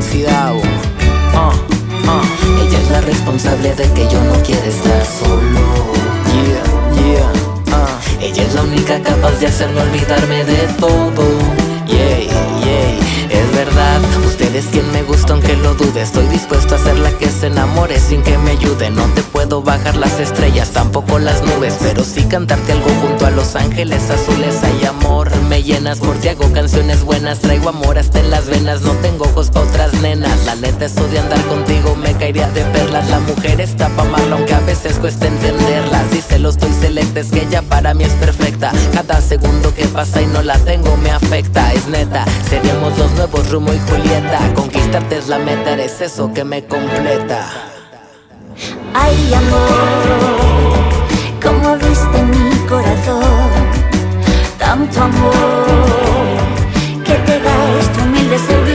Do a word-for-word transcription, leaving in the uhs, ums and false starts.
oxidado. uh, uh. Ella es la responsable de que yo no quiera estar solo. Yeah, yeah, uh. Ella es la única capaz de hacerme olvidarme de todo. Yeah, yeah, Es verdad, usted es quien me gusta aunque lo dude. Estoy dispuesto a ser la que se enamore sin que me ayude. No te puedo bajar las estrellas, tampoco las nubes, pero sí cantarte algo junto a los ángeles azules. Hay amor, me llenas, por ti hago canciones buenas. Traigo amor hasta en las venas, no tengo ojos pa' otras nenas. La neta eso de andar contigo me caería de perlas. La mujer está pa' amarla aunque a veces cuesta entenderlas. Díselo, estoy selecta, es que ella para mí es perfecta. Cada segundo que pasa y no la tengo me afecta. Es neta, seríamos los nuevos Romeo y Julieta. Conquistarte es la meta, eres eso que me completa. Ay, amor, como viste mi corazón, tanto amor que te da este humilde ser.